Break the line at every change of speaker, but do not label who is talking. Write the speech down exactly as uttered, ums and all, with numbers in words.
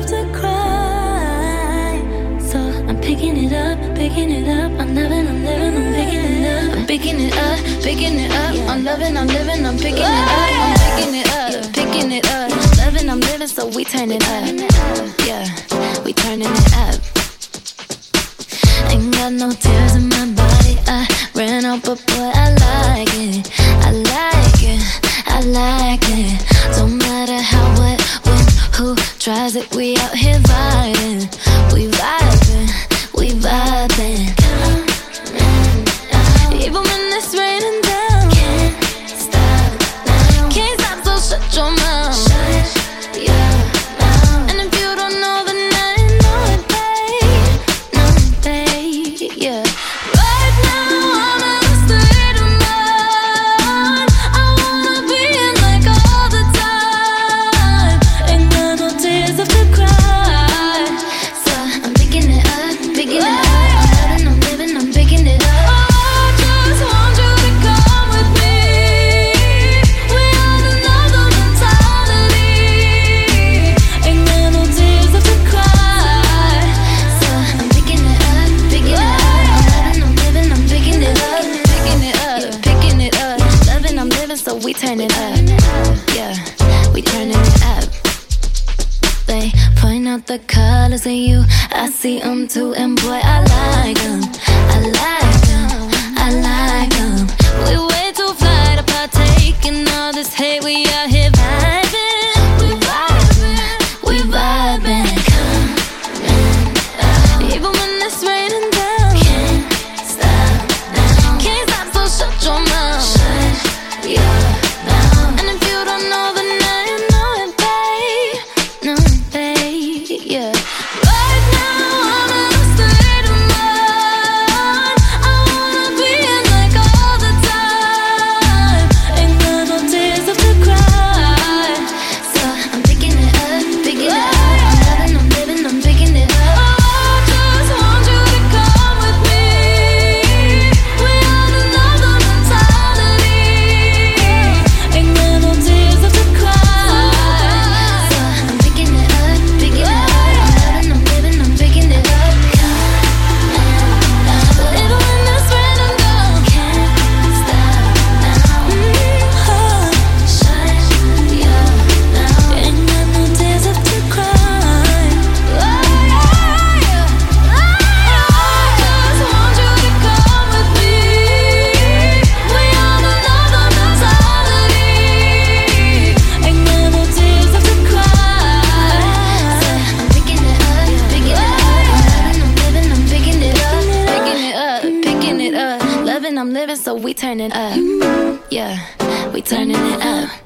deserve to cry. So I'm picking it up, picking it up. I'm loving, I'm living, I'm picking it up. I'm picking it up, picking it up. I'm loving, I'm living, I'm picking it up. I'm picking it up, picking it up. Loving, I'm living, so we turn it up. Yeah, we turning it up. Ain't got no tears in my body. I ran out, but boy, I like it. I like it, I like it. Don't matter how, what, when, who tries it. We out here vibing. We vibing, we vibing. Even when it's raining down, can't stop now. Can't stop, so shut your mouth. Shut your mouth. And if you don't know, then I know it, babe. Know it, babe, yeah. Right now, I'm in a state of mind. I wanna be in like all the time. Ain't got no tears left to cry. So I'm picking it up, picking it up. I'm loving, I'm living, I'm picking it up. So we turn it up, yeah, we turning it up. They point out the colors in you, I see them too, and boy, I like them, I like them, I like them. We way too fly to partake in all this hate, we out here vibing. We vibing, we vibing. Come even when it's raining down, can't stop now. Can't stop, so shut your mouth. Yeah, and if you don't know, then I know it, babe. Know it, babe, yeah. Right now, I'm in a state of mind. I wanna be in like all the time. Ain't got no tears left to cry. So I'm picking it up, picking it up. I'm loving, I'm living, I'm picking it up. Oh, I just want you to come with me. We are another mentality. I'm living, so we turning up. Yeah, we turning it up.